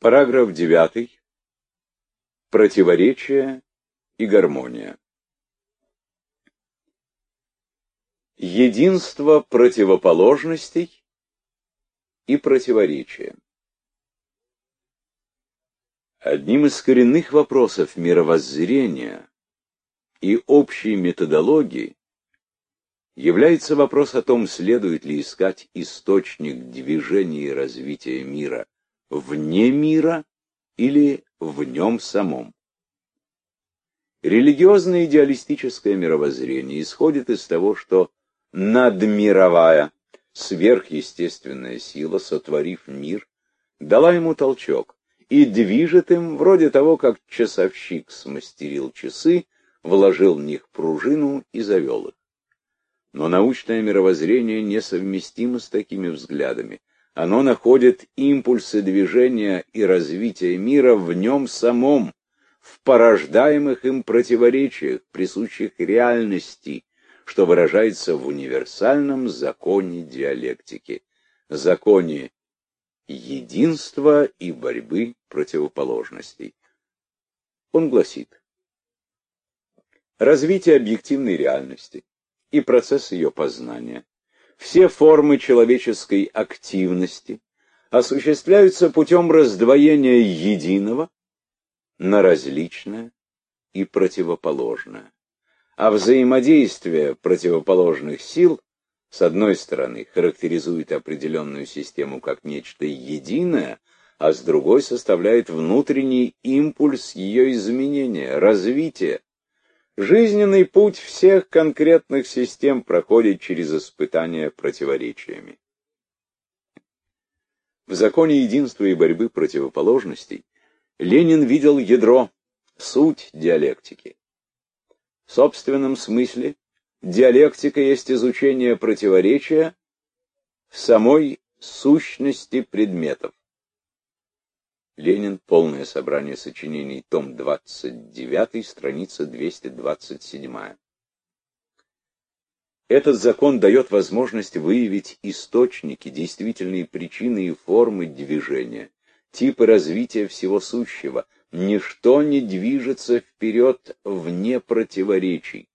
Параграф 9. Противоречие и гармония. Единство противоположностей и противоречия. Одним из коренных вопросов мировоззрения и общей методологии является вопрос о том, следует ли искать источник движения и развития мира вне мира или в нем самом. Религиозное идеалистическое мировоззрение исходит из того, что надмировая, сверхъестественная сила, сотворив мир, дала ему толчок и движет им вроде того, как часовщик смастерил часы, вложил в них пружину и завел их. Но научное мировоззрение несовместимо с такими взглядами. Оно находит импульсы движения и развития мира в нем самом, в порождаемых им противоречиях, присущих реальности, что выражается в универсальном законе диалектики, законе единства и борьбы противоположностей. Он гласит: развитие объективной реальности и процесс ее познания, все формы человеческой активности осуществляются путем раздвоения единого на различное и противоположное. А взаимодействие противоположных сил, с одной стороны, характеризует определенную систему как нечто единое, а с другой составляет внутренний импульс ее изменения, развития. Жизненный путь всех конкретных систем проходит через испытания противоречиями. В законе единства и борьбы противоположностей Ленин видел ядро, суть диалектики. В собственном смысле диалектика есть изучение противоречия в самой сущности предметов. Ленин. Полное собрание сочинений. Том 29, страница 227. Этот закон дает возможность выявить источники, действительные причины и формы движения, типы развития всего сущего. Ничто не движется вперед вне противоречий.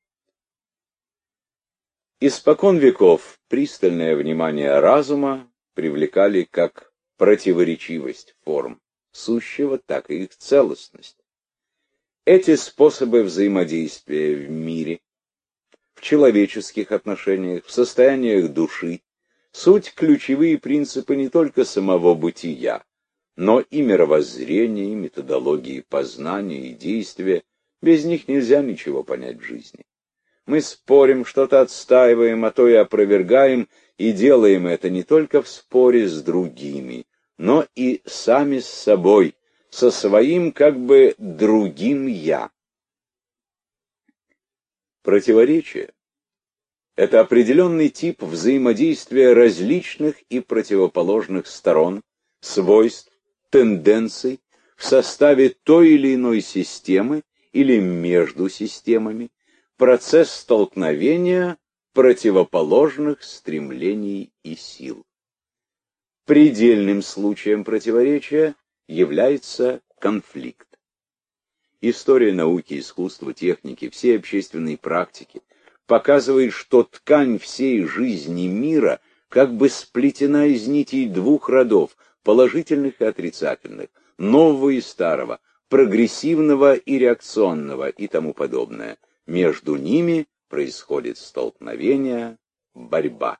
Испокон веков пристальное внимание разума привлекали как противоречивость форм сущего, так и их целостность. Эти способы взаимодействия в мире, в человеческих отношениях, в состояниях души, суть ключевые принципы не только самого бытия, но и мировоззрения, и методологии познания и действия. Без них нельзя ничего понять в жизни. Мы спорим, что-то отстаиваем, а то и опровергаем, и делаем это не только в споре с другими, но и сами с собой, со своим как бы другим «я». Противоречие — это определенный тип взаимодействия различных и противоположных сторон, свойств, тенденций в составе той или иной системы или между системами, процесс столкновения противоположных стремлений и сил. Предельным случаем противоречия является конфликт. История науки, искусства, техники, всей общественной практики показывает, что ткань всей жизни мира как бы сплетена из нитей двух родов, положительных и отрицательных, нового и старого, прогрессивного и реакционного и тому подобное. Между ними происходит столкновение, борьба.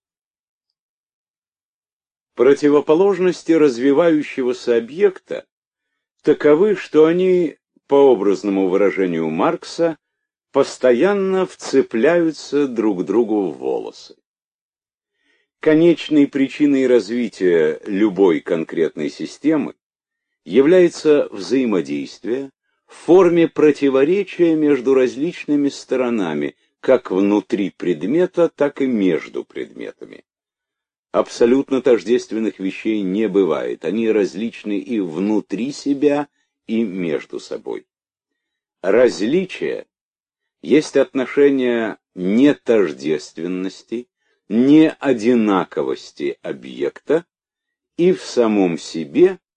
Противоположности развивающегося объекта таковы, что они, по образному выражению Маркса, постоянно вцепляются друг к другу в волосы. Конечной причиной развития любой конкретной системы является взаимодействие в форме противоречия между различными сторонами, как внутри предмета, так и между предметами. Абсолютно тождественных вещей не бывает, они различны и внутри себя, и между собой. Различие есть отношение нетождественности, неодинаковости объекта и в самом себе,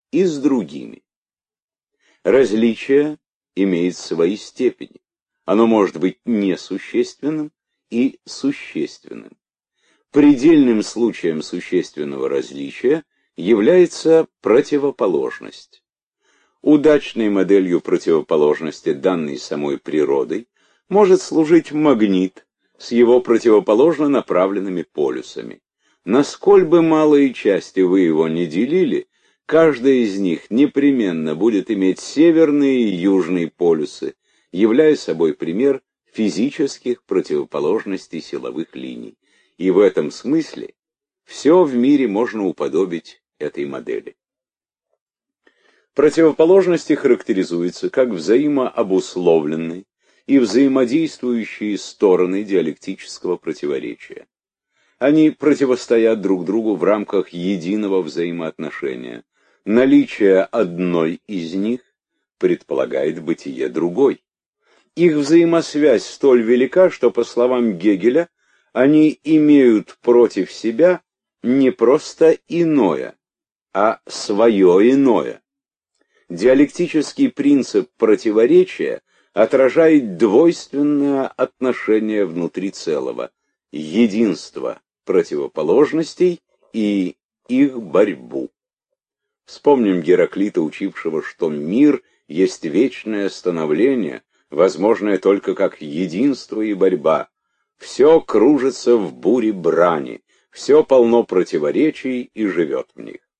и с другими. Различие имеет свои степени. Оно может быть несущественным и существенным. Предельным случаем существенного различия является противоположность. Удачной моделью противоположности, данной самой природой, может служить магнит с его противоположно направленными полюсами. Насколь бы малые части вы его не делили, каждая из них непременно будет иметь северные и южные полюсы, являя собой пример физических противоположностей силовых линий. И в этом смысле все в мире можно уподобить этой модели. Противоположности характеризуются как взаимообусловленные и взаимодействующие стороны диалектического противоречия. Они противостоят друг другу в рамках единого взаимоотношения. Наличие одной из них предполагает бытие другой. Их взаимосвязь столь велика, что, по словам Гегеля, они имеют против себя не просто иное, а свое иное. Диалектический принцип противоречия отражает двойственное отношение внутри целого, единство противоположностей и их борьбу. Вспомним Гераклита, учившего, что мир есть вечное становление, возможное только как единство и борьба. Все кружится в буре брани, все полно противоречий и живет в них.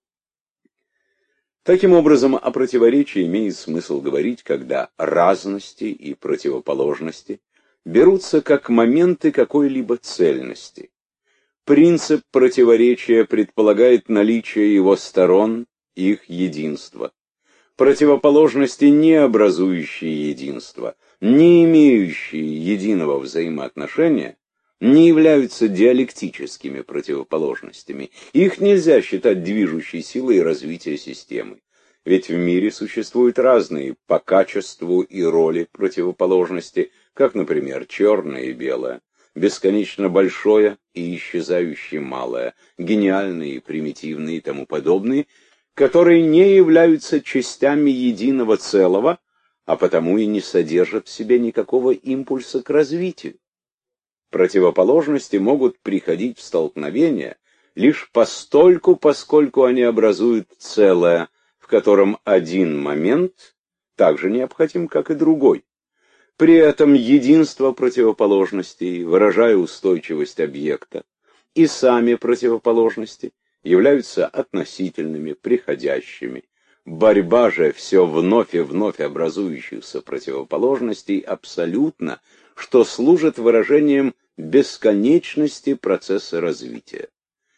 Таким образом, о противоречии имеет смысл говорить, когда разности и противоположности берутся как моменты какой-либо цельности. Принцип противоречия предполагает наличие его сторон, их единства. Противоположности, не образующие единство, не имеющие единого взаимоотношения, не являются диалектическими противоположностями. Их нельзя считать движущей силой развития системы. Ведь в мире существуют разные по качеству и роли противоположности, как, например, черное и белое, бесконечно большое и исчезающее малое, гениальные и примитивные и тому подобные, которые не являются частями единого целого, а потому и не содержат в себе никакого импульса к развитию. Противоположности могут приходить в столкновение лишь постольку, поскольку они образуют целое, в котором один момент так же необходим, как и другой. При этом единство противоположностей, выражая устойчивость объекта, и сами противоположности являются относительными, приходящими. Борьба же все вновь и вновь образующихся противоположностей абсолютно, что служит выражением бесконечности процесса развития.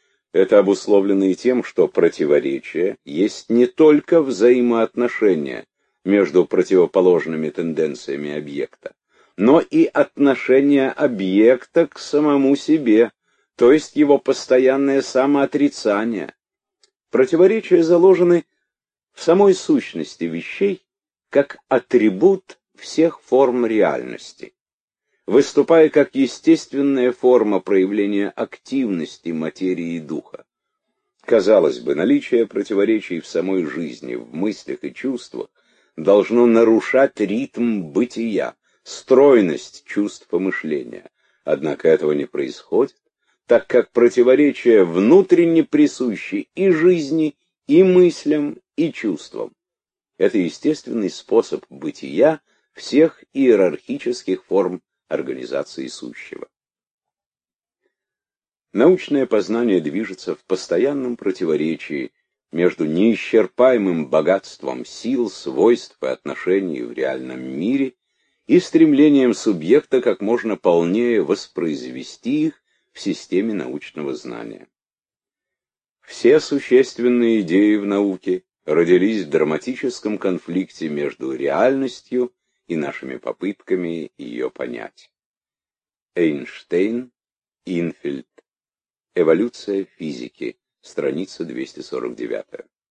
Это обусловлено и тем, что противоречие есть не только взаимоотношения между противоположными тенденциями объекта, но и отношение объекта к самому себе, то есть его постоянное самоотрицание. Противоречия заложены в самой сущности вещей как атрибут всех форм реальности, выступая как естественная форма проявления активности материи и духа. Казалось бы, наличие противоречий в самой жизни, в мыслях и чувствах должно нарушать ритм бытия, стройность чувств и мышления. Однако этого не происходит, так как противоречия внутренне присущи и жизни, и мыслям, и чувствам. Это естественный способ бытия всех иерархических форм организации сущего. Научное познание движется в постоянном противоречии между неисчерпаемым богатством сил, свойств и отношений в реальном мире и стремлением субъекта как можно полнее воспроизвести их в системе научного знания. Все существенные идеи в науке родились в драматическом конфликте между реальностью и нашими попытками ее понять. Эйнштейн, Инфельд. Эволюция физики. Страница 249.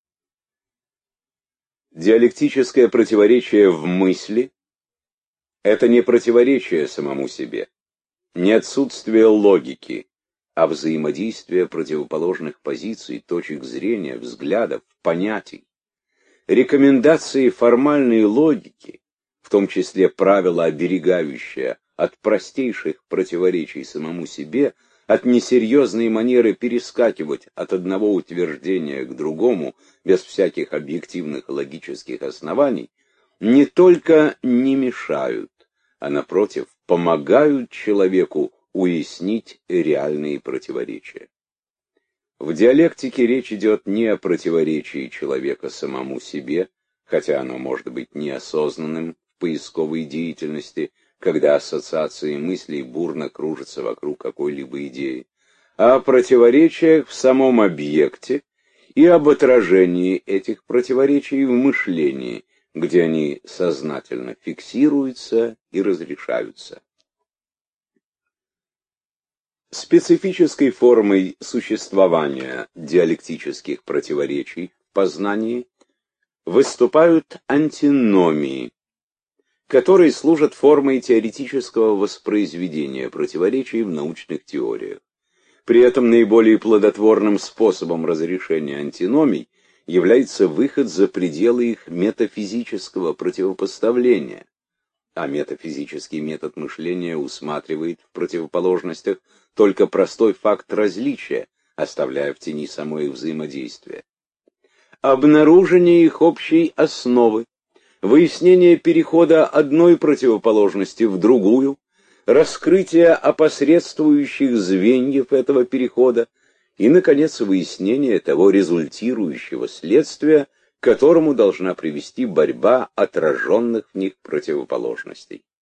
Диалектическое противоречие в мысли — это не противоречие самому себе, не отсутствие логики, а взаимодействие противоположных позиций, точек зрения, взглядов, понятий. рекомендации формальной логики, в том числе правило, оберегающее от простейших противоречий самому себе, от несерьезной манеры перескакивать от одного утверждения к другому без всяких объективных логических оснований, не только не мешают, а, напротив, помогают человеку уяснить реальные противоречия. В диалектике речь идет не о противоречии человека самому себе, хотя оно может быть неосознанным в поисковой деятельности, когда ассоциации мыслей бурно кружатся вокруг какой-либо идеи, а о противоречиях в самом объекте и об отражении этих противоречий в мышлении, где они сознательно фиксируются и разрешаются. Специфической формой существования диалектических противоречий в познании выступают антиномии, которые служат формой теоретического воспроизведения противоречий в научных теориях. При этом наиболее плодотворным способом разрешения антиномий является выход за пределы их метафизического противопоставления, а метафизический метод мышления усматривает в противоположностях только простой факт различия, оставляя в тени само их взаимодействие. Обнаружение их общей основы, выяснение перехода одной противоположности в другую, раскрытие опосредствующих звеньев этого перехода и, наконец, выяснение того результирующего следствия, к которому должна привести борьба отраженных в них противоположностей.